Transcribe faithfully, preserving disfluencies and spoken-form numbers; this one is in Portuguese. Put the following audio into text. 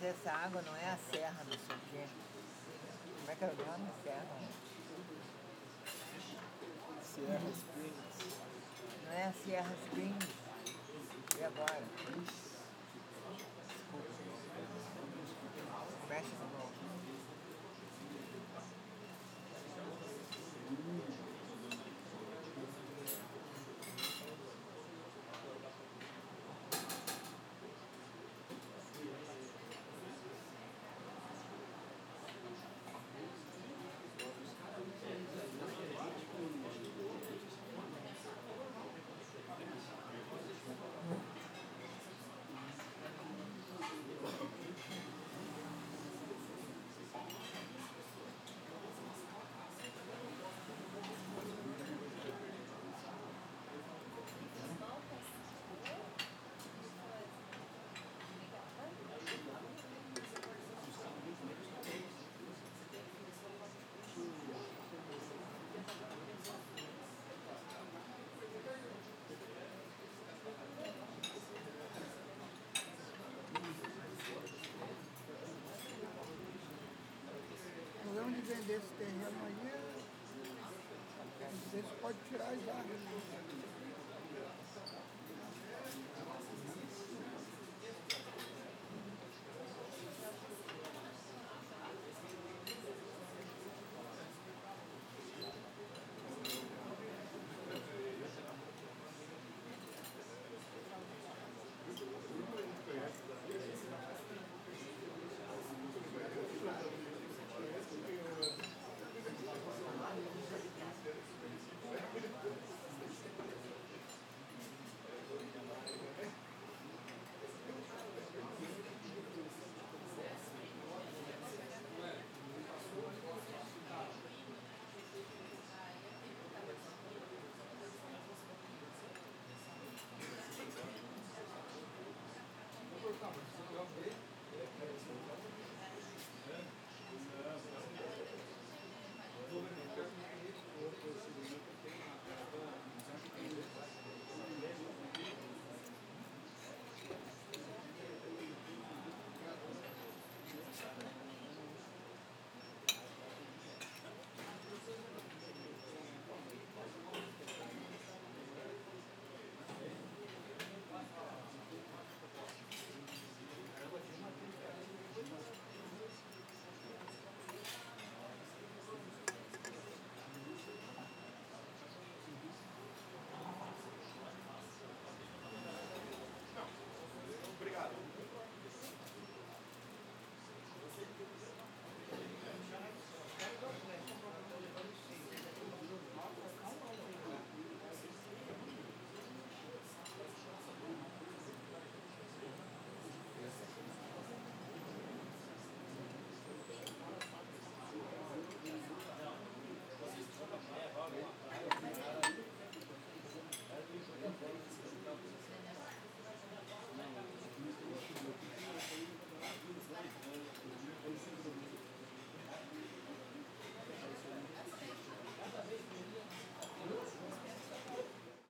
Mas essa água não é a serra, não sei o quê. Como é que é o nome? Serra? Sierra Springs. Não é a Sierra Springs. E agora? Mexe de novo. O problema de vender esse terreno aí é... Você pode tirar as árvores.